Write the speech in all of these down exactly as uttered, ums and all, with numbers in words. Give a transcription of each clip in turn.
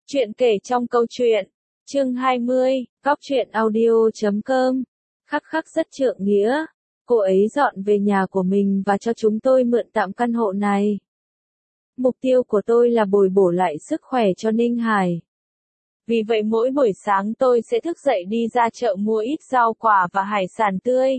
Chuyện kể trong câu chuyện. Chương hai mươi, Góc truyện audio chấm com. Khắc khắc rất trượng nghĩa. Cô ấy dọn về nhà của mình và cho chúng tôi mượn tạm căn hộ này. Mục tiêu của tôi là bồi bổ lại sức khỏe cho Ninh Hải. Vì vậy mỗi buổi sáng tôi sẽ thức dậy đi ra chợ mua ít rau quả và hải sản tươi.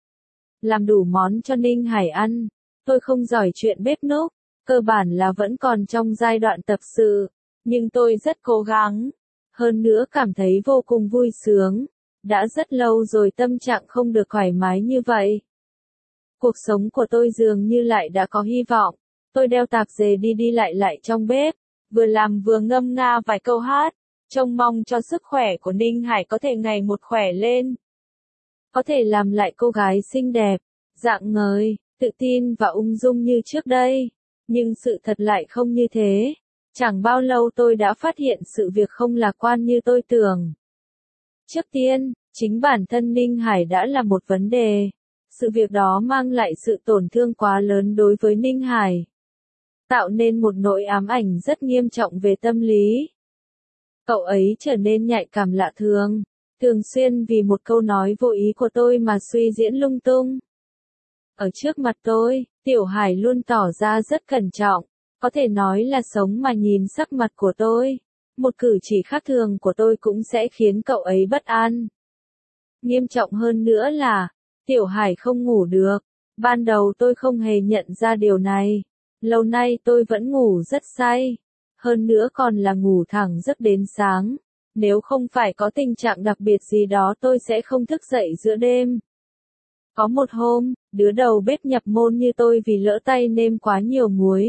Làm đủ món cho Ninh Hải ăn. Tôi không giỏi chuyện bếp núc, cơ bản là vẫn còn trong giai đoạn tập sự. Nhưng tôi rất cố gắng. Hơn nữa cảm thấy vô cùng vui sướng. Đã rất lâu rồi tâm trạng không được thoải mái như vậy. Cuộc sống của tôi dường như lại đã có hy vọng. Tôi đeo tạp dề đi đi lại lại trong bếp. Vừa làm vừa ngâm nga vài câu hát. Trông mong cho sức khỏe của Ninh Hải có thể ngày một khỏe lên. Có thể làm lại cô gái xinh đẹp, rạng ngời, tự tin và ung dung như trước đây. Nhưng sự thật lại không như thế. Chẳng bao lâu tôi đã phát hiện sự việc không lạc quan như tôi tưởng. Trước tiên, chính bản thân Ninh Hải đã là một vấn đề. Sự việc đó mang lại sự tổn thương quá lớn đối với Ninh Hải. Tạo nên một nỗi ám ảnh rất nghiêm trọng về tâm lý. Cậu ấy trở nên nhạy cảm lạ thường. Thường xuyên vì một câu nói vô ý của tôi mà suy diễn lung tung. Ở trước mặt tôi, Tiểu Hải luôn tỏ ra rất cẩn trọng. Có thể nói là sống mà nhìn sắc mặt của tôi. Một cử chỉ khác thường của tôi cũng sẽ khiến cậu ấy bất an. Nghiêm trọng hơn nữa là, Tiểu Hải không ngủ được. Ban đầu tôi không hề nhận ra điều này. Lâu nay tôi vẫn ngủ rất say. Hơn nữa còn là ngủ thẳng giấc đến sáng. Nếu không phải có tình trạng đặc biệt gì đó tôi sẽ không thức dậy giữa đêm. Có một hôm, đứa đầu bếp nhập môn như tôi vì lỡ tay nêm quá nhiều muối.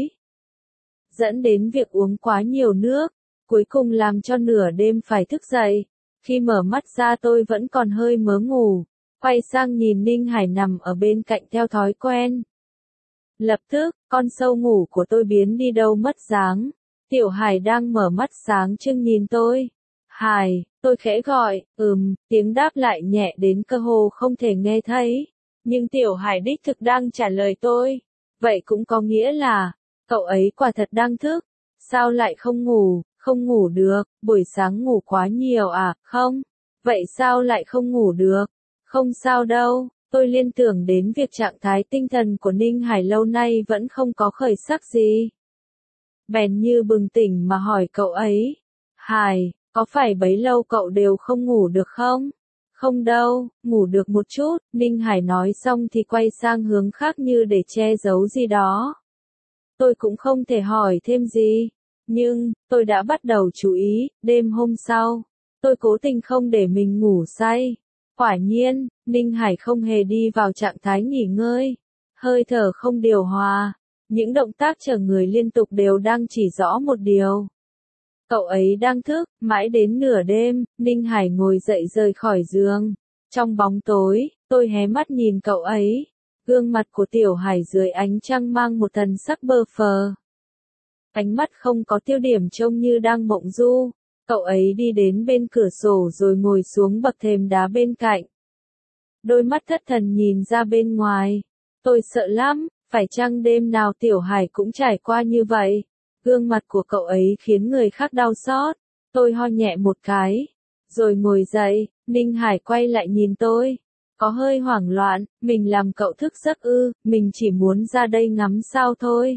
Dẫn đến việc uống quá nhiều nước, cuối cùng làm cho nửa đêm phải thức dậy. Khi mở mắt ra tôi vẫn còn hơi mớ ngủ, quay sang nhìn Ninh Hải nằm ở bên cạnh theo thói quen. Lập tức, con sâu ngủ của tôi biến đi đâu mất dáng. Tiểu Hải đang mở mắt sáng trưng nhìn tôi. Hải, tôi khẽ gọi, ừm, tiếng đáp lại nhẹ đến cơ hồ không thể nghe thấy. Nhưng Tiểu Hải đích thực đang trả lời tôi. Vậy cũng có nghĩa là, cậu ấy quả thật đang thức. Sao lại không ngủ, không ngủ được, buổi sáng ngủ quá nhiều à, không? Vậy sao lại không ngủ được? Không sao đâu, tôi liên tưởng đến việc trạng thái tinh thần của Ninh Hải lâu nay vẫn không có khởi sắc gì. Bèn như bừng tỉnh mà hỏi cậu ấy. Hải, có phải bấy lâu cậu đều không ngủ được không? Không đâu, ngủ được một chút, Ninh Hải nói xong thì quay sang hướng khác như để che giấu gì đó. Tôi cũng không thể hỏi thêm gì. Nhưng, tôi đã bắt đầu chú ý, đêm hôm sau, tôi cố tình không để mình ngủ say. Quả nhiên, Ninh Hải không hề đi vào trạng thái nghỉ ngơi. Hơi thở không điều hòa. Những động tác chở người liên tục đều đang chỉ rõ một điều. Cậu ấy đang thức, mãi đến nửa đêm, Ninh Hải ngồi dậy rời khỏi giường. Trong bóng tối, tôi hé mắt nhìn cậu ấy. Gương mặt của Tiểu Hải dưới ánh trăng mang một thần sắc bơ phờ. Ánh mắt không có tiêu điểm trông như đang mộng du. Cậu ấy đi đến bên cửa sổ rồi ngồi xuống bậc thềm đá bên cạnh. Đôi mắt thất thần nhìn ra bên ngoài. Tôi sợ lắm, phải chăng đêm nào Tiểu Hải cũng trải qua như vậy? Gương mặt của cậu ấy khiến người khác đau xót. Tôi ho nhẹ một cái. Rồi ngồi dậy, Ninh Hải quay lại nhìn tôi. Có hơi hoảng loạn, mình làm cậu thức giấc ư, mình chỉ muốn ra đây ngắm sao thôi.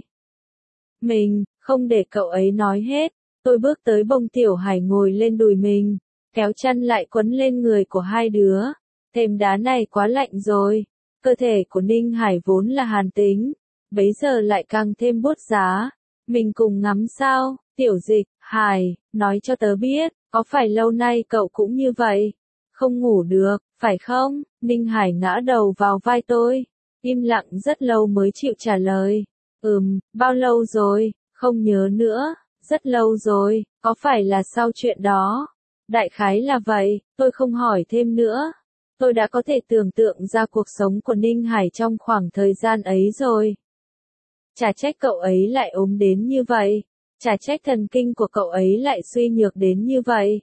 Mình, không để cậu ấy nói hết. Tôi bước tới bông Tiểu Hải ngồi lên đùi mình, kéo chăn lại quấn lên người của hai đứa. Thềm đá này quá lạnh rồi. Cơ thể của Ninh Hải vốn là hàn tính, bấy giờ lại càng thêm buốt giá. Mình cùng ngắm sao, Tiểu Dịch, Hải, nói cho tớ biết, có phải lâu nay cậu cũng như vậy? Không ngủ được, phải không? Ninh Hải ngã đầu vào vai tôi, im lặng rất lâu mới chịu trả lời. Ừm, bao lâu rồi, không nhớ nữa, rất lâu rồi, có phải là sau chuyện đó? Đại khái là vậy, tôi không hỏi thêm nữa. Tôi đã có thể tưởng tượng ra cuộc sống của Ninh Hải trong khoảng thời gian ấy rồi. Chả trách cậu ấy lại ốm đến như vậy. Chả trách thần kinh của cậu ấy lại suy nhược đến như vậy.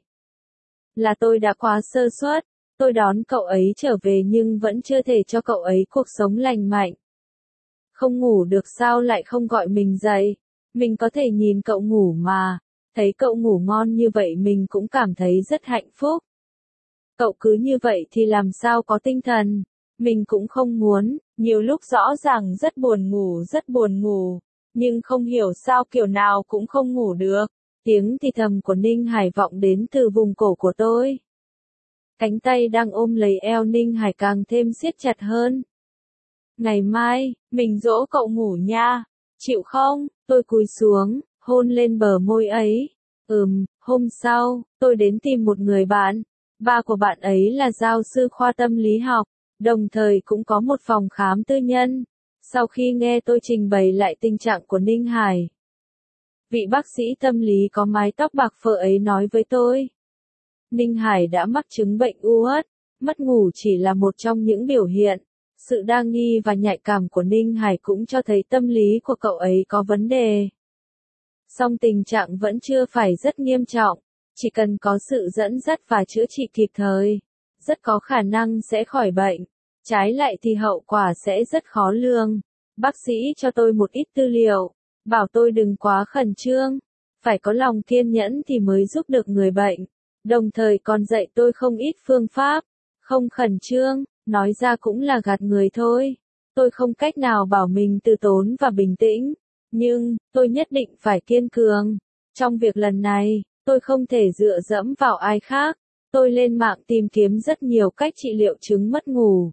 Là tôi đã quá sơ suất. Tôi đón cậu ấy trở về nhưng vẫn chưa thể cho cậu ấy cuộc sống lành mạnh. Không ngủ được sao lại không gọi mình dậy. Mình có thể nhìn cậu ngủ mà. Thấy cậu ngủ ngon như vậy mình cũng cảm thấy rất hạnh phúc. Cậu cứ như vậy thì làm sao có tinh thần, mình cũng không muốn, nhiều lúc rõ ràng rất buồn ngủ rất buồn ngủ, nhưng không hiểu sao kiểu nào cũng không ngủ được. Tiếng thì thầm của Ninh Hải vọng đến từ vùng cổ của tôi. Cánh tay đang ôm lấy eo Ninh Hải càng thêm siết chặt hơn. Ngày mai, mình dỗ cậu ngủ nha, chịu không? Tôi cúi xuống, hôn lên bờ môi ấy. Ừm, hôm sau, tôi đến tìm một người bạn. Ba của bạn ấy là giáo sư khoa tâm lý học, đồng thời cũng có một phòng khám tư nhân. Sau khi nghe tôi trình bày lại tình trạng của Ninh Hải, vị bác sĩ tâm lý có mái tóc bạc phơ ấy nói với tôi. Ninh Hải đã mắc chứng bệnh u ét, mất ngủ chỉ là một trong những biểu hiện. Sự đa nghi và nhạy cảm của Ninh Hải cũng cho thấy tâm lý của cậu ấy có vấn đề. Song tình trạng vẫn chưa phải rất nghiêm trọng, chỉ cần có sự dẫn dắt và chữa trị kịp thời, rất có khả năng sẽ khỏi bệnh. Trái lại thì hậu quả sẽ rất khó lường. Bác sĩ cho tôi một ít tư liệu, bảo tôi đừng quá khẩn trương, phải có lòng kiên nhẫn thì mới giúp được người bệnh. Đồng thời còn dạy tôi không ít phương pháp, không khẩn trương, nói ra cũng là gạt người thôi. Tôi không cách nào bảo mình từ tốn và bình tĩnh, nhưng tôi nhất định phải kiên cường. Trong việc lần này, tôi không thể dựa dẫm vào ai khác. Tôi lên mạng tìm kiếm rất nhiều cách trị liệu chứng mất ngủ,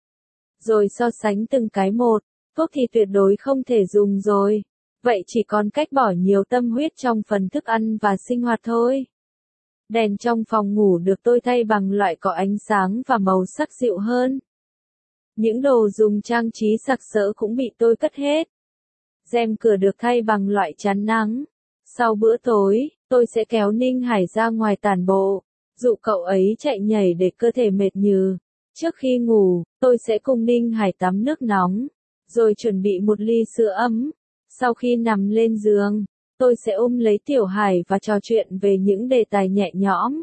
rồi so sánh từng cái một. Thuốc thì tuyệt đối không thể dùng rồi, vậy chỉ còn cách bỏ nhiều tâm huyết trong phần thức ăn và sinh hoạt thôi. Đèn trong phòng ngủ được tôi thay bằng loại có ánh sáng và màu sắc dịu hơn. Những đồ dùng trang trí sặc sỡ cũng bị tôi cất hết. Rèm cửa được thay bằng loại chắn nắng. Sau bữa tối, tôi sẽ kéo Ninh Hải ra ngoài tản bộ, dụ cậu ấy chạy nhảy để cơ thể mệt nhừ. Trước khi ngủ, tôi sẽ cùng Ninh Hải tắm nước nóng, rồi chuẩn bị một ly sữa ấm. Sau khi nằm lên giường, tôi sẽ ôm lấy Tiểu Hải và trò chuyện về những đề tài nhẹ nhõm.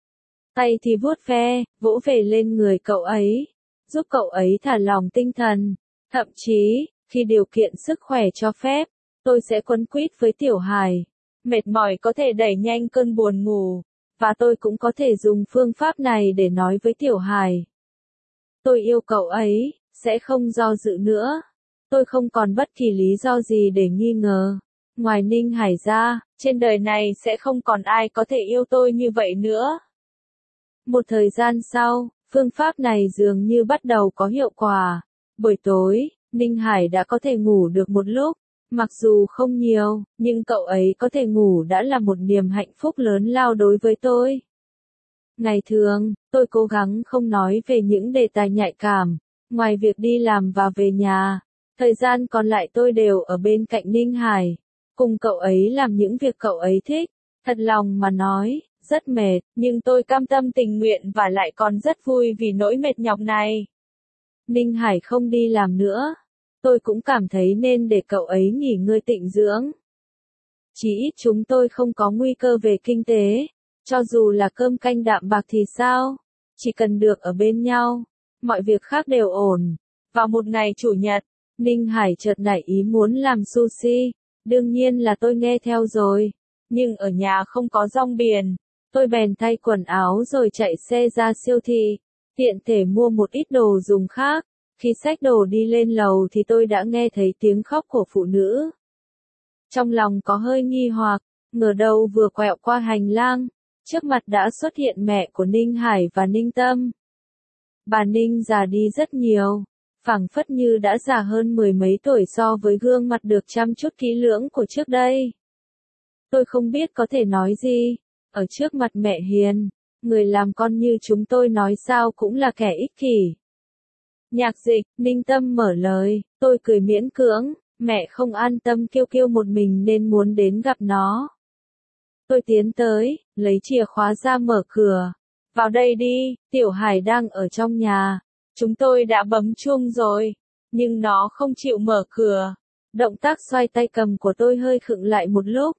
Tay thì vuốt ve, vỗ về lên người cậu ấy, giúp cậu ấy thả lỏng tinh thần. Thậm chí, khi điều kiện sức khỏe cho phép, tôi sẽ quấn quýt với Tiểu Hải. Mệt mỏi có thể đẩy nhanh cơn buồn ngủ, và tôi cũng có thể dùng phương pháp này để nói với Tiểu Hải. Tôi yêu cậu ấy, sẽ không do dự nữa. Tôi không còn bất kỳ lý do gì để nghi ngờ. Ngoài Ninh Hải ra, trên đời này sẽ không còn ai có thể yêu tôi như vậy nữa. Một thời gian sau, phương pháp này dường như bắt đầu có hiệu quả. Buổi tối, Ninh Hải đã có thể ngủ được một lúc. Mặc dù không nhiều, nhưng cậu ấy có thể ngủ đã là một niềm hạnh phúc lớn lao đối với tôi. Ngày thường, tôi cố gắng không nói về những đề tài nhạy cảm. Ngoài việc đi làm và về nhà, thời gian còn lại tôi đều ở bên cạnh Ninh Hải, cùng cậu ấy làm những việc cậu ấy thích. Thật lòng mà nói, rất mệt, nhưng tôi cam tâm tình nguyện và lại còn rất vui vì nỗi mệt nhọc này. Ninh Hải không đi làm nữa. Tôi cũng cảm thấy nên để cậu ấy nghỉ ngơi tịnh dưỡng. Chỉ ít chúng tôi không có nguy cơ về kinh tế. Cho dù là cơm canh đạm bạc thì sao? Chỉ cần được ở bên nhau, mọi việc khác đều ổn. Vào một ngày chủ nhật, Ninh Hải chợt nảy ý muốn làm sushi. Đương nhiên là tôi nghe theo rồi. Nhưng ở nhà không có rong biển. Tôi bèn thay quần áo rồi chạy xe ra siêu thị, tiện thể mua một ít đồ dùng khác. Khi xách đồ đi lên lầu thì tôi đã nghe thấy tiếng khóc của phụ nữ. Trong lòng có hơi nghi hoặc, ngờ đâu vừa quẹo qua hành lang, trước mặt đã xuất hiện mẹ của Ninh Hải và Ninh Tâm. Bà Ninh già đi rất nhiều, phảng phất như đã già hơn mười mấy tuổi so với gương mặt được chăm chút kỹ lưỡng của trước đây. Tôi không biết có thể nói gì, ở trước mặt mẹ hiền, người làm con như chúng tôi nói sao cũng là kẻ ích kỷ. Nhạc dịch, Ninh Tâm mở lời, tôi cười miễn cưỡng, mẹ không an tâm Kiêu Kiêu một mình nên muốn đến gặp nó. Tôi tiến tới, lấy chìa khóa ra mở cửa. Vào đây đi, Tiểu Hải đang ở trong nhà. Chúng tôi đã bấm chuông rồi, nhưng nó không chịu mở cửa. Động tác xoay tay cầm của tôi hơi khựng lại một lúc.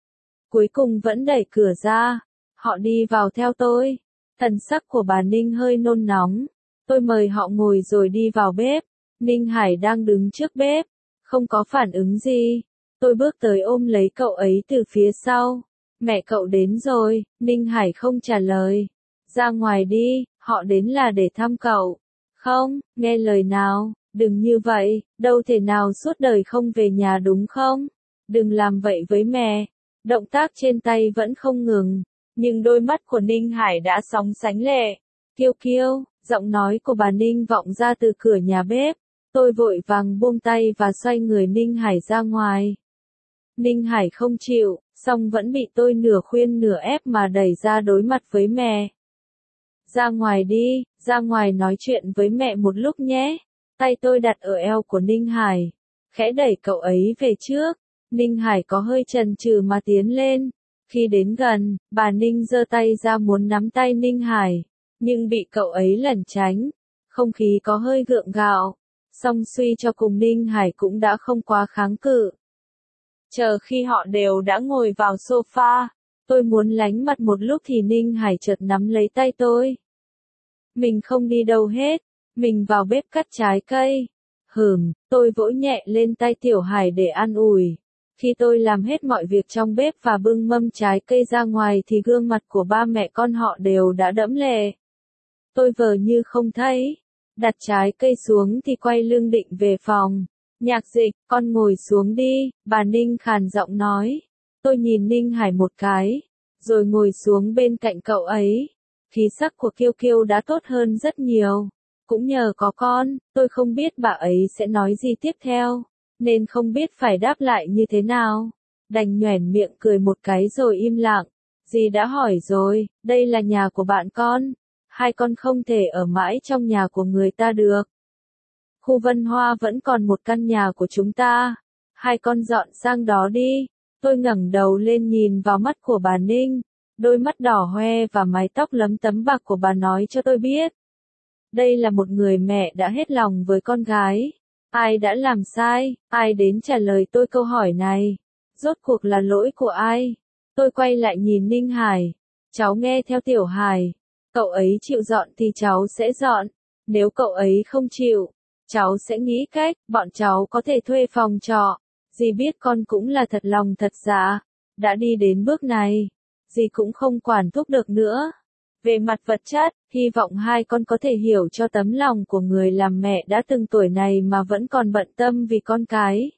Cuối cùng vẫn đẩy cửa ra. Họ đi vào theo tôi. Thần sắc của bà Ninh hơi nôn nóng. Tôi mời họ ngồi rồi đi vào bếp. Ninh Hải đang đứng trước bếp, không có phản ứng gì. Tôi bước tới ôm lấy cậu ấy từ phía sau. Mẹ cậu đến rồi, Ninh Hải không trả lời. Ra ngoài đi, họ đến là để thăm cậu. Không, nghe lời nào, đừng như vậy, đâu thể nào suốt đời không về nhà đúng không? Đừng làm vậy với mẹ. Động tác trên tay vẫn không ngừng, nhưng đôi mắt của Ninh Hải đã sóng sánh lệ. Kiêu kiêu, giọng nói của bà Ninh vọng ra từ cửa nhà bếp. Tôi vội vàng buông tay và xoay người Ninh Hải ra ngoài. Ninh Hải không chịu, song vẫn bị tôi nửa khuyên nửa ép mà đẩy ra đối mặt với mẹ. Ra ngoài đi, ra ngoài nói chuyện với mẹ một lúc nhé. Tay tôi đặt ở eo của Ninh Hải, khẽ đẩy cậu ấy về trước. Ninh Hải có hơi chần chừ mà tiến lên. Khi đến gần, bà Ninh giơ tay ra muốn nắm tay Ninh Hải, nhưng bị cậu ấy lẩn tránh. Không khí có hơi gượng gạo, song suy cho cùng Ninh Hải cũng đã không quá kháng cự. Chờ khi họ đều đã ngồi vào sofa, tôi muốn lánh mặt một lúc thì Ninh Hải chợt nắm lấy tay tôi. Mình không đi đâu hết, mình vào bếp cắt trái cây. Hừm, tôi vỗ nhẹ lên tay Tiểu Hải để an ủi. Khi tôi làm hết mọi việc trong bếp và bưng mâm trái cây ra ngoài thì gương mặt của ba mẹ con họ đều đã đẫm lệ. Tôi vờ như không thấy, đặt trái cây xuống thì quay lưng định về phòng. Nhạc Dịch, con ngồi xuống đi, bà Ninh khàn giọng nói. Tôi nhìn Ninh Hải một cái, rồi ngồi xuống bên cạnh cậu ấy. Khí sắc của Kiêu Kiêu đã tốt hơn rất nhiều. Cũng nhờ có con, tôi không biết bà ấy sẽ nói gì tiếp theo, nên không biết phải đáp lại như thế nào. Đành nhoẻn miệng cười một cái rồi im lặng. Dì đã hỏi rồi, đây là nhà của bạn con. Hai con không thể ở mãi trong nhà của người ta được. Khu Vân Hoa vẫn còn một căn nhà của chúng ta. Hai con dọn sang đó đi. Tôi ngẩng đầu lên nhìn vào mắt của bà Ninh. Đôi mắt đỏ hoe và mái tóc lấm tấm bạc của bà nói cho tôi biết. Đây là một người mẹ đã hết lòng với con gái. Ai đã làm sai, ai đến trả lời tôi câu hỏi này? Rốt cuộc là lỗi của ai? Tôi quay lại nhìn Ninh Hải. Cháu nghe theo Tiểu Hải. Cậu ấy chịu dọn thì cháu sẽ dọn. Nếu cậu ấy không chịu, cháu sẽ nghĩ cách, bọn cháu có thể thuê phòng trọ. Dì biết con cũng là thật lòng thật dạ. Đã đi đến bước này, dì cũng không quản thúc được nữa. Về mặt vật chất, hy vọng hai con có thể hiểu cho tấm lòng của người làm mẹ đã từng tuổi này mà vẫn còn bận tâm vì con cái.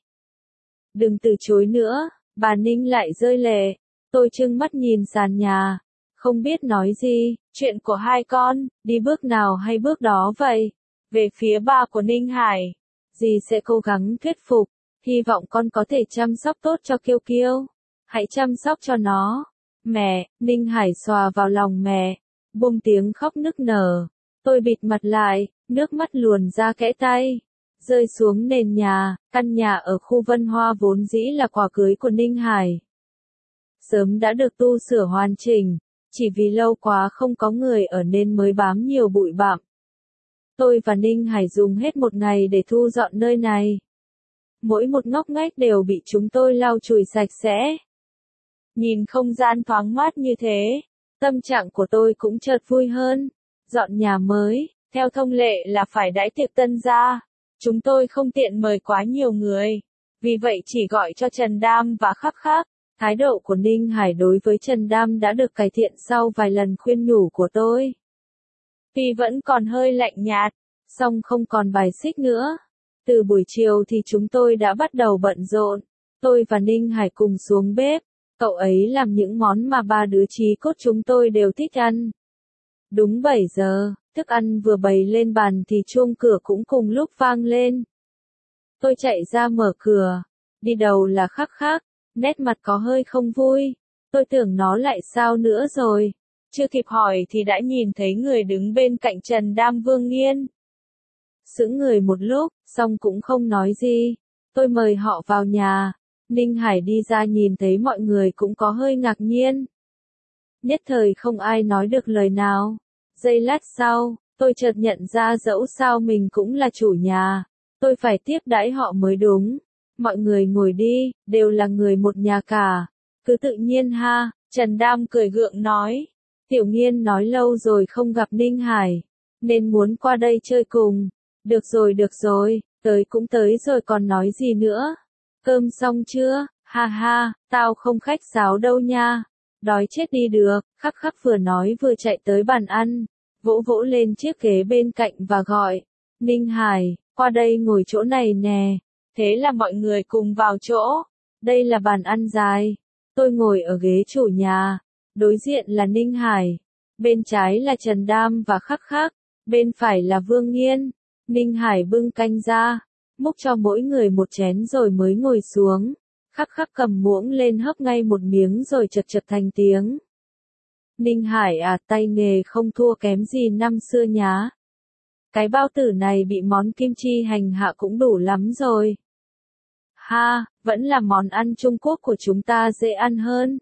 Đừng từ chối nữa, bà Ninh lại rơi lệ. Tôi trừng mắt nhìn sàn nhà, không biết nói gì. Chuyện của hai con, đi bước nào hay bước đó vậy? Về phía ba của Ninh Hải, dì sẽ cố gắng thuyết phục, hy vọng con có thể chăm sóc tốt cho Kiêu Kiêu. Hãy chăm sóc cho nó. Mẹ, Ninh Hải xòa vào lòng mẹ, buông tiếng khóc nức nở. Tôi bịt mặt lại, nước mắt luồn ra kẽ tay, rơi xuống nền nhà. Căn nhà ở khu Vân Hoa vốn dĩ là quà cưới của Ninh Hải. Sớm đã được tu sửa hoàn chỉnh, chỉ vì lâu quá không có người ở nên mới bám nhiều bụi bặm. Tôi và Ninh Hải dùng hết một ngày để thu dọn nơi này. Mỗi một ngóc ngách đều bị chúng tôi lau chùi sạch sẽ. Nhìn không gian thoáng mát như thế, tâm trạng của tôi cũng chợt vui hơn. Dọn nhà mới, theo thông lệ là phải đãi tiệc tân gia. Chúng tôi không tiện mời quá nhiều người, vì vậy chỉ gọi cho Trần Đam và Khắc Khắc. Thái độ của Ninh Hải đối với Trần Đam đã được cải thiện sau vài lần khuyên nhủ của tôi. Tuy vẫn còn hơi lạnh nhạt, song không còn bài xích nữa. Từ buổi chiều thì chúng tôi đã bắt đầu bận rộn. Tôi và Ninh Hải cùng xuống bếp. Cậu ấy làm những món mà ba đứa chí cốt chúng tôi đều thích ăn. Đúng bảy giờ, thức ăn vừa bày lên bàn thì chuông cửa cũng cùng lúc vang lên. Tôi chạy ra mở cửa. Đi đầu là Khắc Khắc, nét mặt có hơi không vui. Tôi tưởng nó lại sao nữa rồi. Chưa kịp hỏi thì đã nhìn thấy người đứng bên cạnh Trần Đam Vương Nghiên. Sững người một lúc, xong cũng không nói gì. Tôi mời họ vào nhà. Ninh Hải đi ra nhìn thấy mọi người cũng có hơi ngạc nhiên. Nhất thời không ai nói được lời nào. Giây lát sau, tôi chợt nhận ra dẫu sao mình cũng là chủ nhà. Tôi phải tiếp đãi họ mới đúng. Mọi người ngồi đi, đều là người một nhà cả. Cứ tự nhiên ha, Trần Đam cười gượng nói. Tiểu Nghiên nói lâu rồi không gặp Ninh Hải, nên muốn qua đây chơi cùng. Được rồi được rồi, tới cũng tới rồi còn nói gì nữa. Cơm xong chưa? Ha ha, tao không khách sáo đâu nha. Đói chết đi được, khắc khắc vừa nói vừa chạy tới bàn ăn, vỗ vỗ lên chiếc ghế bên cạnh và gọi, Ninh Hải, qua đây ngồi chỗ này nè. Thế là mọi người cùng vào chỗ. Đây là bàn ăn dài. Tôi ngồi ở ghế chủ nhà. Đối diện là Ninh Hải. Bên trái là Trần Đam và Khắc Khắc. Bên phải là Vương Nghiên. Ninh Hải bưng canh ra. Múc cho mỗi người một chén rồi mới ngồi xuống. Khắc Khắc cầm muỗng lên hấp ngay một miếng rồi chật chật thành tiếng. Ninh Hải à, tay nghề không thua kém gì năm xưa nhá. Cái bao tử này bị món kim chi hành hạ cũng đủ lắm rồi. Ha, vẫn là món ăn Trung Quốc của chúng ta dễ ăn hơn.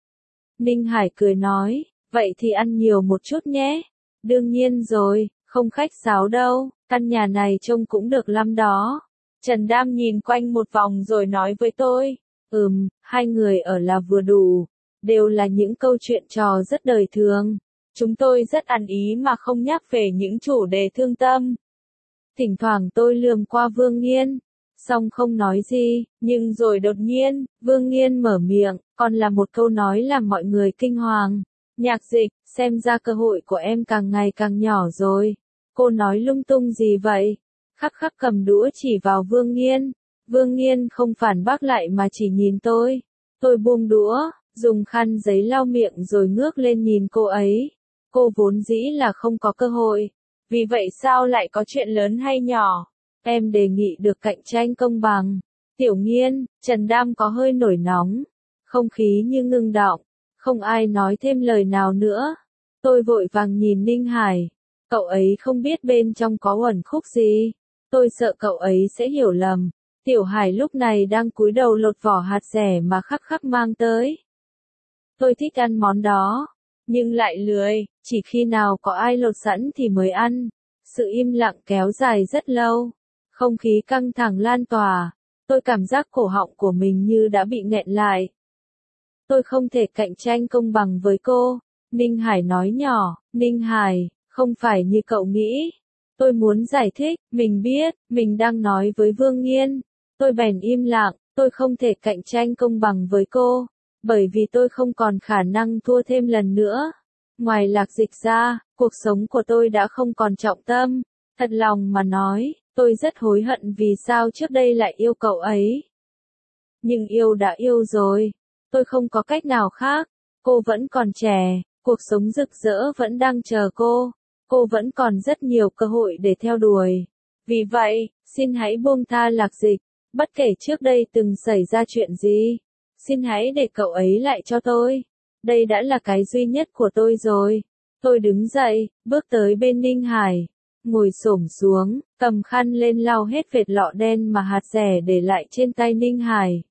Ninh Hải cười nói, vậy thì ăn nhiều một chút nhé. Đương nhiên rồi, không khách sáo đâu, căn nhà này trông cũng được lắm đó. Trần Đam nhìn quanh một vòng rồi nói với tôi, ừm, hai người ở là vừa đủ, đều là những câu chuyện trò rất đời thường. Chúng tôi rất ăn ý mà không nhắc về những chủ đề thương tâm. Thỉnh thoảng tôi lườm qua Vương Nghiên, xong không nói gì, nhưng rồi đột nhiên, Vương Nghiên mở miệng, còn là một câu nói làm mọi người kinh hoàng. Nhạc Dịch, xem ra cơ hội của em càng ngày càng nhỏ rồi. Cô nói lung tung gì vậy? Khắc Khắc cầm đũa chỉ vào Vương Nghiên. Vương Nghiên không phản bác lại mà chỉ nhìn tôi. Tôi buông đũa, dùng khăn giấy lau miệng rồi ngước lên nhìn cô ấy. Cô vốn dĩ là không có cơ hội. Vì vậy sao lại có chuyện lớn hay nhỏ? Em đề nghị được cạnh tranh công bằng. Tiểu Nghiên, Trần Đam có hơi nổi nóng. Không khí như ngưng đọng. Không ai nói thêm lời nào nữa. Tôi vội vàng nhìn Ninh Hải. Cậu ấy không biết bên trong có uẩn khúc gì. Tôi sợ cậu ấy sẽ hiểu lầm. Tiểu Hải lúc này đang cúi đầu lột vỏ hạt dẻ mà Khắc Khắc mang tới. Tôi thích ăn món đó, nhưng lại lười, chỉ khi nào có ai lột sẵn thì mới ăn. Sự im lặng kéo dài rất lâu. Không khí căng thẳng lan tỏa. Tôi cảm giác cổ họng của mình như đã bị nghẹn lại. Tôi không thể cạnh tranh công bằng với cô. Ninh Hải nói nhỏ, Ninh Hải, không phải như cậu nghĩ. Tôi muốn giải thích, mình biết, mình đang nói với Vương Nghiên. Tôi bèn im lặng, tôi không thể cạnh tranh công bằng với cô, bởi vì tôi không còn khả năng thua thêm lần nữa. Ngoài Lạc Dịch ra, cuộc sống của tôi đã không còn trọng tâm. Thật lòng mà nói, tôi rất hối hận vì sao trước đây lại yêu cậu ấy. Nhưng yêu đã yêu rồi, tôi không có cách nào khác. Cô vẫn còn trẻ, cuộc sống rực rỡ vẫn đang chờ cô. Cô vẫn còn rất nhiều cơ hội để theo đuổi. Vì vậy, xin hãy buông tha Lạc Dịch, bất kể trước đây từng xảy ra chuyện gì. Xin hãy để cậu ấy lại cho tôi. Đây đã là cái duy nhất của tôi rồi. Tôi đứng dậy, bước tới bên Ninh Hải, ngồi xổm xuống, cầm khăn lên lau hết vệt lọ đen mà hạt dẻ để lại trên tay Ninh Hải.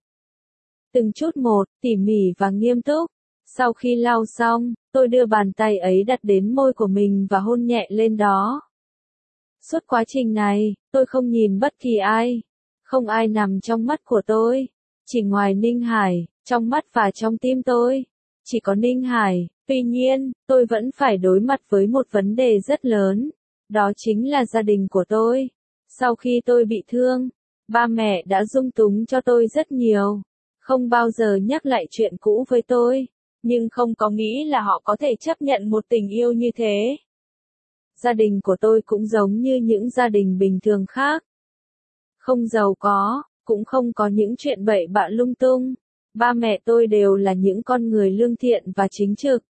Từng chút một, tỉ mỉ và nghiêm túc. Sau khi lau xong, tôi đưa bàn tay ấy đặt đến môi của mình và hôn nhẹ lên đó. Suốt quá trình này, tôi không nhìn bất kỳ ai. Không ai nằm trong mắt của tôi. Chỉ ngoài Ninh Hải, trong mắt và trong tim tôi. Chỉ có Ninh Hải. Tuy nhiên, tôi vẫn phải đối mặt với một vấn đề rất lớn. Đó chính là gia đình của tôi. Sau khi tôi bị thương, ba mẹ đã dung túng cho tôi rất nhiều. Không bao giờ nhắc lại chuyện cũ với tôi. Nhưng không có nghĩ là họ có thể chấp nhận một tình yêu như thế. Gia đình của tôi cũng giống như những gia đình bình thường khác. Không giàu có, cũng không có những chuyện bậy bạ lung tung. Ba mẹ tôi đều là những con người lương thiện và chính trực.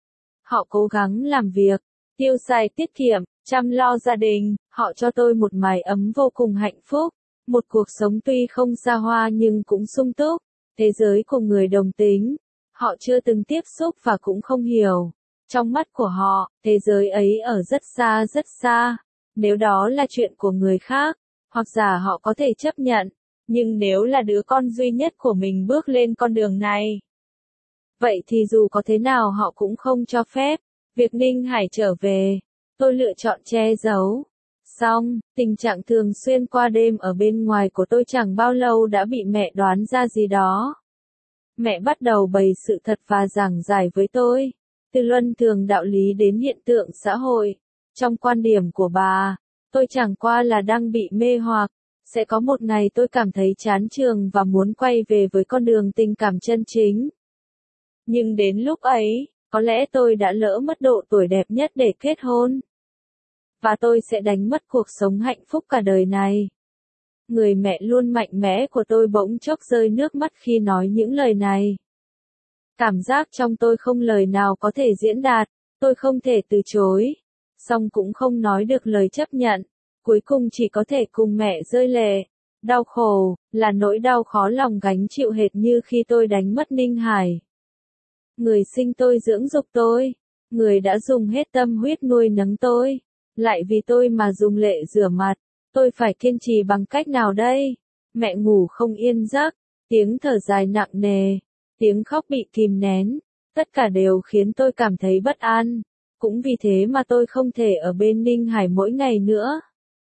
Họ cố gắng làm việc, tiêu xài tiết kiệm, chăm lo gia đình. Họ cho tôi một mái ấm vô cùng hạnh phúc. Một cuộc sống tuy không xa hoa nhưng cũng sung túc. Thế giới của người đồng tính. Họ chưa từng tiếp xúc và cũng không hiểu. Trong mắt của họ, thế giới ấy ở rất xa rất xa. Nếu đó là chuyện của người khác, hoặc giả họ có thể chấp nhận. Nhưng nếu là đứa con duy nhất của mình bước lên con đường này, vậy thì dù có thế nào họ cũng không cho phép. Việc Ninh Hải trở về, tôi lựa chọn che giấu. Xong, tình trạng thường xuyên qua đêm ở bên ngoài của tôi chẳng bao lâu đã bị mẹ đoán ra gì đó. Mẹ bắt đầu bày sự thật và giảng giải với tôi. Từ luân thường đạo lý đến hiện tượng xã hội. Trong quan điểm của bà, tôi chẳng qua là đang bị mê hoặc. Sẽ có một ngày tôi cảm thấy chán trường và muốn quay về với con đường tình cảm chân chính. Nhưng đến lúc ấy, có lẽ tôi đã lỡ mất độ tuổi đẹp nhất để kết hôn. Và tôi sẽ đánh mất cuộc sống hạnh phúc cả đời này. Người mẹ luôn mạnh mẽ của tôi bỗng chốc rơi nước mắt khi nói những lời này. Cảm giác trong tôi không lời nào có thể diễn đạt, tôi không thể từ chối, song cũng không nói được lời chấp nhận, cuối cùng chỉ có thể cùng mẹ rơi lệ. Đau khổ, là nỗi đau khó lòng gánh chịu hệt như khi tôi đánh mất Ninh Hải. Người sinh tôi dưỡng dục tôi, người đã dùng hết tâm huyết nuôi nấng tôi, lại vì tôi mà dùng lệ rửa mặt, tôi phải kiên trì bằng cách nào đây? Mẹ ngủ không yên giấc, tiếng thở dài nặng nề, tiếng khóc bị kìm nén, tất cả đều khiến tôi cảm thấy bất an, cũng vì thế mà tôi không thể ở bên Ninh Hải mỗi ngày nữa.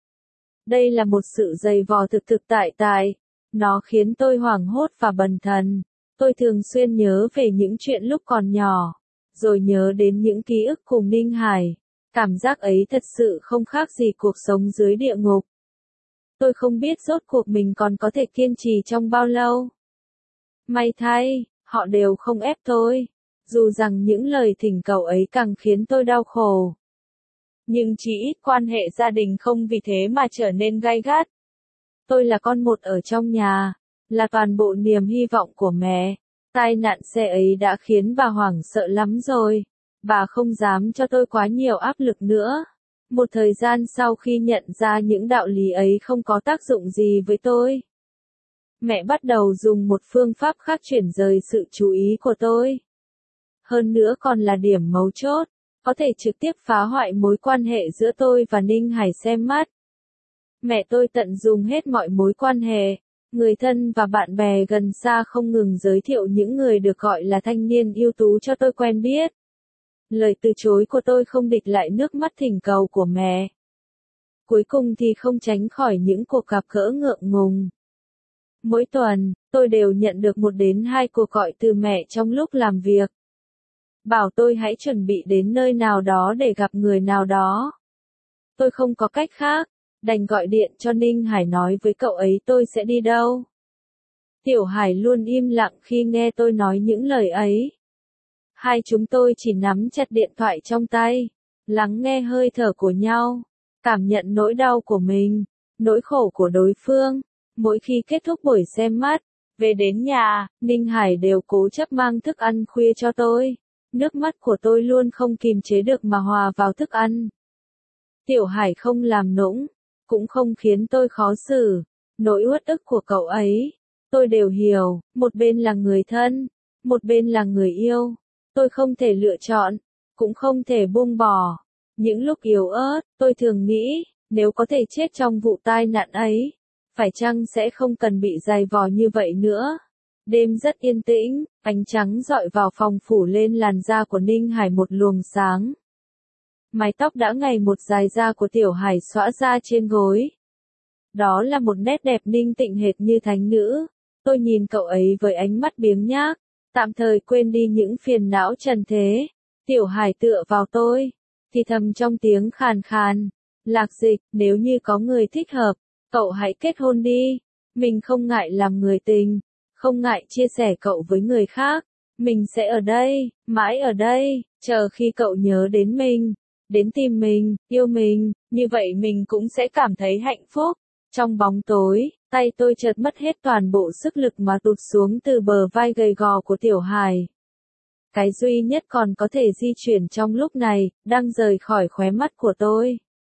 Đây là một sự dày vò thực thực tại tại, nó khiến tôi hoảng hốt và bần thần, tôi thường xuyên nhớ về những chuyện lúc còn nhỏ, rồi nhớ đến những ký ức cùng Ninh Hải, cảm giác ấy thật sự không khác gì cuộc sống dưới địa ngục. Tôi không biết rốt cuộc mình còn có thể kiên trì trong bao lâu. May thay, họ đều không ép tôi, dù rằng những lời thỉnh cầu ấy càng khiến tôi đau khổ. Nhưng chỉ ít quan hệ gia đình không vì thế mà trở nên gay gắt. Tôi là con một ở trong nhà, là toàn bộ niềm hy vọng của mẹ. Tai nạn xe ấy đã khiến bà hoảng sợ lắm rồi. Bà không dám cho tôi quá nhiều áp lực nữa. Một thời gian sau khi nhận ra những đạo lý ấy không có tác dụng gì với tôi, mẹ bắt đầu dùng một phương pháp khác chuyển rời sự chú ý của tôi. Hơn nữa còn là điểm mấu chốt, có thể trực tiếp phá hoại mối quan hệ giữa tôi và Ninh Hải xem mắt. Mẹ tôi tận dụng hết mọi mối quan hệ, người thân và bạn bè gần xa không ngừng giới thiệu những người được gọi là thanh niên ưu tú cho tôi quen biết. Lời từ chối của tôi không địch lại nước mắt thỉnh cầu của mẹ. Cuối cùng thì không tránh khỏi những cuộc gặp gỡ ngượng ngùng. Mỗi tuần, tôi đều nhận được một đến hai cuộc gọi từ mẹ trong lúc làm việc. Bảo tôi hãy chuẩn bị đến nơi nào đó để gặp người nào đó. Tôi không có cách khác, đành gọi điện cho Ninh Hải nói với cậu ấy tôi sẽ đi đâu. Tiểu Hải luôn im lặng khi nghe tôi nói những lời ấy. Hai chúng tôi chỉ nắm chặt điện thoại trong tay, lắng nghe hơi thở của nhau, cảm nhận nỗi đau của mình, nỗi khổ của đối phương. Mỗi khi kết thúc buổi xem mắt, về đến nhà, Ninh Hải đều cố chấp mang thức ăn khuya cho tôi. Nước mắt của tôi luôn không kìm chế được mà hòa vào thức ăn. Tiểu Hải không làm nũng, cũng không khiến tôi khó xử. Nỗi uất ức của cậu ấy, tôi đều hiểu, một bên là người thân, một bên là người yêu. Tôi không thể lựa chọn, cũng không thể buông bỏ. Những lúc yếu ớt, tôi thường nghĩ, nếu có thể chết trong vụ tai nạn ấy, phải chăng sẽ không cần bị dày vò như vậy nữa. Đêm rất yên tĩnh, ánh trắng rọi vào phòng phủ lên làn da của Ninh Hải một luồng sáng. Mái tóc đã ngày một dài ra của Tiểu Hải xõa ra trên gối. Đó là một nét đẹp ninh tịnh hệt như thánh nữ. Tôi nhìn cậu ấy với ánh mắt biếng nhác, tạm thời quên đi những phiền não trần thế. Tiểu Hải tựa vào tôi, thì thầm trong tiếng khàn khàn. Lạc Dịch, nếu như có người thích hợp, cậu hãy kết hôn đi. Mình không ngại làm người tình, không ngại chia sẻ cậu với người khác. Mình sẽ ở đây, mãi ở đây, chờ khi cậu nhớ đến mình, đến tìm mình, yêu mình, như vậy mình cũng sẽ cảm thấy hạnh phúc. Trong bóng tối, tay tôi chợt mất hết toàn bộ sức lực mà tụt xuống từ bờ vai gầy gò của Tiểu Hải. Cái duy nhất còn có thể di chuyển trong lúc này, đang rời khỏi khóe mắt của tôi.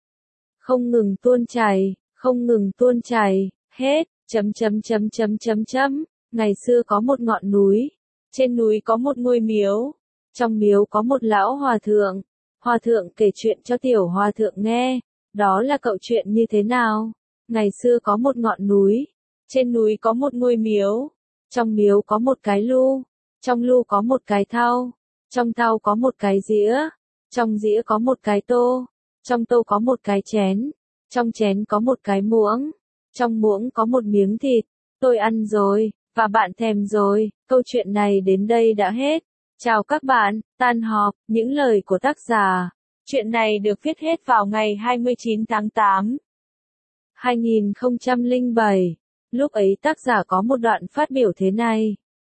Không ngừng tuôn chảy, không ngừng tuôn chảy, hết, chấm chấm chấm chấm chấm chấm. Ngày xưa có một ngọn núi, trên núi có một ngôi miếu, trong miếu có một lão hòa thượng. Hòa thượng kể chuyện cho tiểu hòa thượng nghe, đó là câu chuyện như thế nào? Ngày xưa có một ngọn núi, trên núi có một ngôi miếu, trong miếu có một cái lu, trong lu có một cái thau, trong thau có một cái dĩa, trong dĩa có một cái tô, trong tô có một cái chén, trong chén có một cái muỗng, trong muỗng có một miếng thịt. Tôi ăn rồi, và bạn thèm rồi, câu chuyện này đến đây đã hết. Chào các bạn, tan họp, những lời của tác giả. Chuyện này được viết hết vào ngày hai mươi chín tháng tám, hai nghìn không trăm lẻ bảy. Lúc ấy tác giả có một đoạn phát biểu thế này.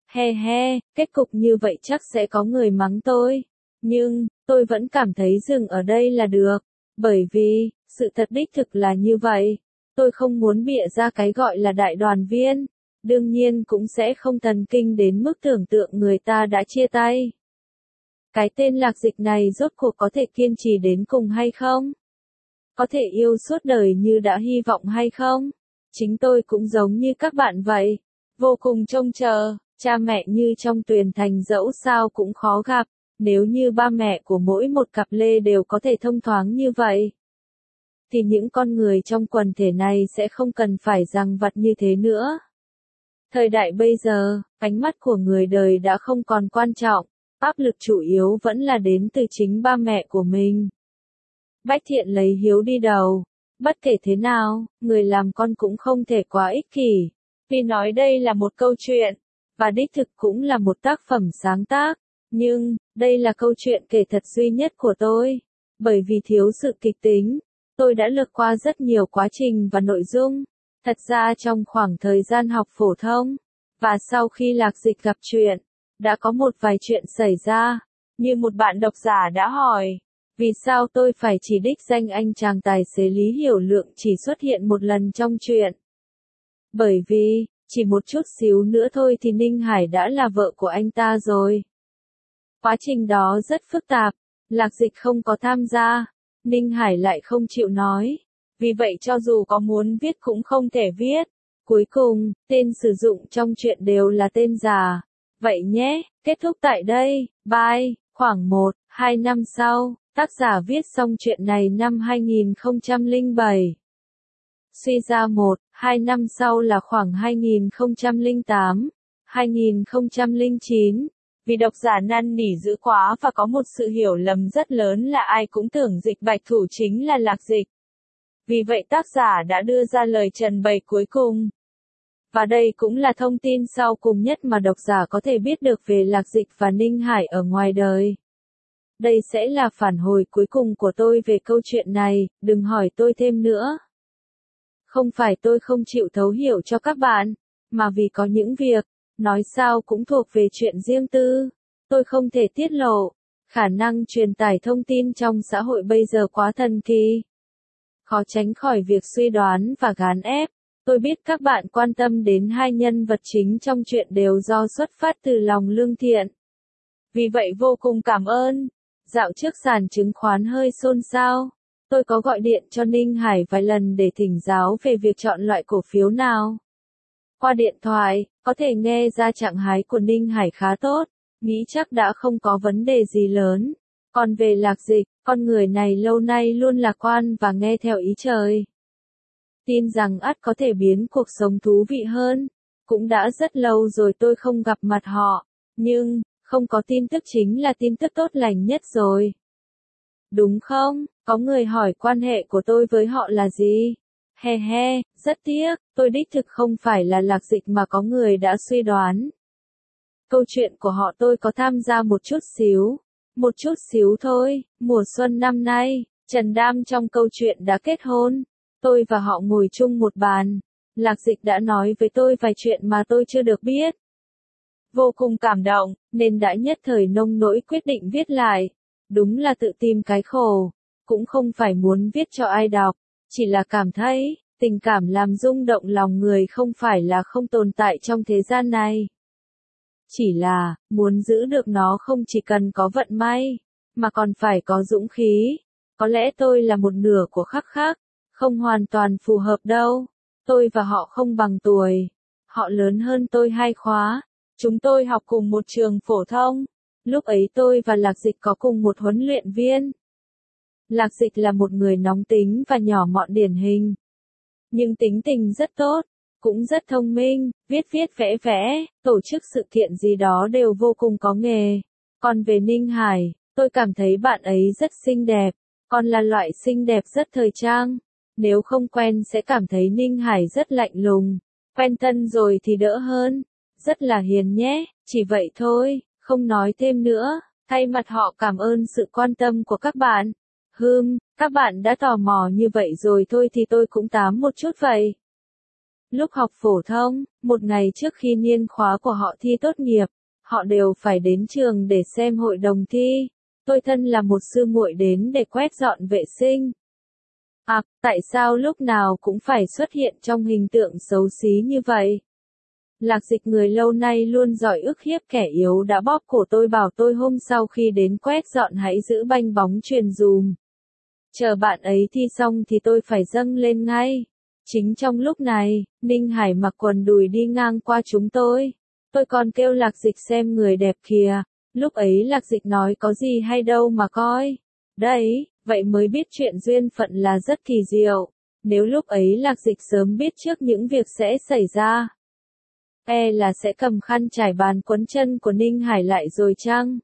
He he, kết cục như vậy chắc sẽ có người mắng tôi. Nhưng, tôi vẫn cảm thấy dừng ở đây là được. Bởi vì, sự thật đích thực là như vậy. Tôi không muốn bịa ra cái gọi là đại đoàn viên. Đương nhiên cũng sẽ không thần kinh đến mức tưởng tượng người ta đã chia tay. Cái tên Lạc Dịch này rốt cuộc có thể kiên trì đến cùng hay không? Có thể yêu suốt đời như đã hy vọng hay không? Chính tôi cũng giống như các bạn vậy. Vô cùng trông chờ, cha mẹ như trong Tuyền Thành dẫu sao cũng khó gặp. Nếu như ba mẹ của mỗi một cặp lê đều có thể thông thoáng như vậy, thì những con người trong quần thể này sẽ không cần phải giằng vặt như thế nữa. Thời đại bây giờ, ánh mắt của người đời đã không còn quan trọng, áp lực chủ yếu vẫn là đến từ chính ba mẹ của mình. Bách Thiện lấy hiếu đi đầu. Bất kể thế nào, người làm con cũng không thể quá ích kỷ. Vì nói đây là một câu chuyện, và đích thực cũng là một tác phẩm sáng tác. Nhưng, đây là câu chuyện kể thật duy nhất của tôi. Bởi vì thiếu sự kịch tính, tôi đã lược qua rất nhiều quá trình và nội dung. Thật ra trong khoảng thời gian học phổ thông, và sau khi Lạc Dịch gặp chuyện, đã có một vài chuyện xảy ra. Như một bạn độc giả đã hỏi, vì sao tôi phải chỉ đích danh anh chàng tài xế Lý Hiểu Lượng chỉ xuất hiện một lần trong chuyện? Bởi vì, chỉ một chút xíu nữa thôi thì Ninh Hải đã là vợ của anh ta rồi. Quá trình đó rất phức tạp, Lạc Dịch không có tham gia, Ninh Hải lại không chịu nói. Vì vậy cho dù có muốn viết cũng không thể viết. Cuối cùng, tên sử dụng trong chuyện đều là tên giả. Vậy nhé, kết thúc tại đây, bye. Khoảng một, hai năm sau, tác giả viết xong chuyện này năm hai nghìn không trăm lẻ bảy. Suy ra một, hai năm sau là khoảng hai nghìn không trăm lẻ tám, hai nghìn không trăm lẻ chín. Vì độc giả năn nỉ dữ quá và có một sự hiểu lầm rất lớn là ai cũng tưởng Dịch Bạch Thủ chính là Lạc Dịch. Vì vậy tác giả đã đưa ra lời trình bày cuối cùng. Và đây cũng là thông tin sau cùng nhất mà độc giả có thể biết được về Lạc Dịch và Ninh Hải ở ngoài đời. Đây sẽ là phản hồi cuối cùng của tôi về câu chuyện này, đừng hỏi tôi thêm nữa. Không phải tôi không chịu thấu hiểu cho các bạn, mà vì có những việc, nói sao cũng thuộc về chuyện riêng tư, tôi không thể tiết lộ. Khả năng truyền tải thông tin trong xã hội bây giờ quá thần kỳ. Khó tránh khỏi việc suy đoán và gán ép. Tôi biết các bạn quan tâm đến hai nhân vật chính trong chuyện đều do xuất phát từ lòng lương thiện. Vì vậy vô cùng cảm ơn. Dạo trước sàn chứng khoán hơi xôn xao. Tôi có gọi điện cho Ninh Hải vài lần để thỉnh giáo về việc chọn loại cổ phiếu nào. Qua điện thoại, có thể nghe ra trạng thái của Ninh Hải khá tốt, nghĩ chắc đã không có vấn đề gì lớn. Còn về Lạc Dịch, con người này lâu nay luôn lạc quan và nghe theo ý trời. Tin rằng ắt có thể biến cuộc sống thú vị hơn. Cũng đã rất lâu rồi tôi không gặp mặt họ, nhưng, không có tin tức chính là tin tức tốt lành nhất rồi. Đúng không? Có người hỏi quan hệ của tôi với họ là gì? He he, rất tiếc, tôi đích thực không phải là Lạc Dịch mà có người đã suy đoán. Câu chuyện của họ tôi có tham gia một chút xíu. Một chút xíu thôi, mùa xuân năm nay, Trần Đam trong câu chuyện đã kết hôn. Tôi và họ ngồi chung một bàn. Lạc Dịch đã nói với tôi vài chuyện mà tôi chưa được biết. Vô cùng cảm động, nên đã nhất thời nông nỗi quyết định viết lại. Đúng là tự tìm cái khổ. Cũng không phải muốn viết cho ai đọc. Chỉ là cảm thấy, tình cảm làm rung động lòng người không phải là không tồn tại trong thế gian này. Chỉ là, muốn giữ được nó không chỉ cần có vận may, mà còn phải có dũng khí. Có lẽ tôi là một nửa của Khắc Khắc, không hoàn toàn phù hợp đâu. Tôi và họ không bằng tuổi. Họ lớn hơn tôi hai khóa. Chúng tôi học cùng một trường phổ thông. Lúc ấy tôi và Lạc Dịch có cùng một huấn luyện viên. Lạc Dịch là một người nóng tính và nhỏ mọn điển hình. Nhưng tính tình rất tốt, cũng rất thông minh, viết viết vẽ vẽ, tổ chức sự kiện gì đó đều vô cùng có nghề. Còn về Ninh Hải, tôi cảm thấy bạn ấy rất xinh đẹp, còn là loại xinh đẹp rất thời trang. Nếu không quen sẽ cảm thấy Ninh Hải rất lạnh lùng, quen thân rồi thì đỡ hơn. Rất là hiền nhé, chỉ vậy thôi, không nói thêm nữa. Thay mặt họ cảm ơn sự quan tâm của các bạn. Hừm, các bạn đã tò mò như vậy rồi thôi thì tôi cũng tám một chút vậy. Lúc học phổ thông, một ngày trước khi niên khóa của họ thi tốt nghiệp, họ đều phải đến trường để xem hội đồng thi. Tôi thân là một sư muội đến để quét dọn vệ sinh. À, tại sao lúc nào cũng phải xuất hiện trong hình tượng xấu xí như vậy? Lạc Dịch người lâu nay luôn giỏi ức hiếp kẻ yếu đã bóp cổ tôi bảo tôi hôm sau khi đến quét dọn hãy giữ banh bóng chuyền dùm. Chờ bạn ấy thi xong thì tôi phải dâng lên ngay. Chính trong lúc này, Ninh Hải mặc quần đùi đi ngang qua chúng tôi. Tôi còn kêu Lạc Dịch xem người đẹp kìa. Lúc ấy Lạc Dịch nói có gì hay đâu mà coi. Đấy, vậy mới biết chuyện duyên phận là rất kỳ diệu. Nếu lúc ấy Lạc Dịch sớm biết trước những việc sẽ xảy ra, e là sẽ cầm khăn trải bàn quấn chân của Ninh Hải lại rồi chăng?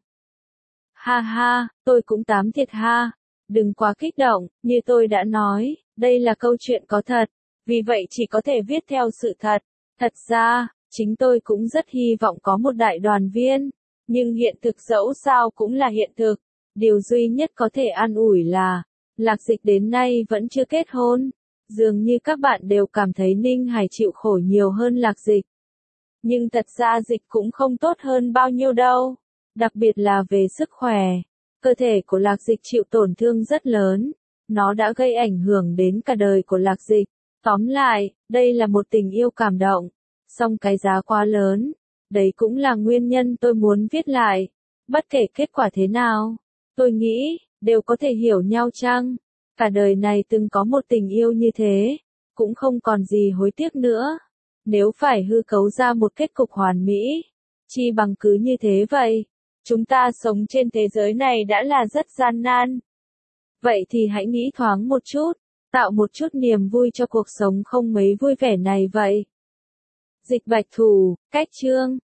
Ha ha, tôi cũng tám thiệt ha. Đừng quá kích động, như tôi đã nói, đây là câu chuyện có thật. Vì vậy chỉ có thể viết theo sự thật. Thật ra, chính tôi cũng rất hy vọng có một đại đoàn viên. Nhưng hiện thực dẫu sao cũng là hiện thực. Điều duy nhất có thể an ủi là, Lạc Dịch đến nay vẫn chưa kết hôn. Dường như các bạn đều cảm thấy Ninh Hải chịu khổ nhiều hơn Lạc Dịch. Nhưng thật ra Dịch cũng không tốt hơn bao nhiêu đâu. Đặc biệt là về sức khỏe. Cơ thể của Lạc Dịch chịu tổn thương rất lớn. Nó đã gây ảnh hưởng đến cả đời của Lạc Dịch. Tóm lại, đây là một tình yêu cảm động. Song cái giá quá lớn. Đấy cũng là nguyên nhân tôi muốn viết lại. Bất kể kết quả thế nào, tôi nghĩ, đều có thể hiểu nhau chăng? Cả đời này từng có một tình yêu như thế, cũng không còn gì hối tiếc nữa. Nếu phải hư cấu ra một kết cục hoàn mỹ, chi bằng cứ như thế vậy. Chúng ta sống trên thế giới này đã là rất gian nan. Vậy thì hãy nghĩ thoáng một chút, tạo một chút niềm vui cho cuộc sống không mấy vui vẻ này vậy. Dịch Bạch Thủ, Cách Chương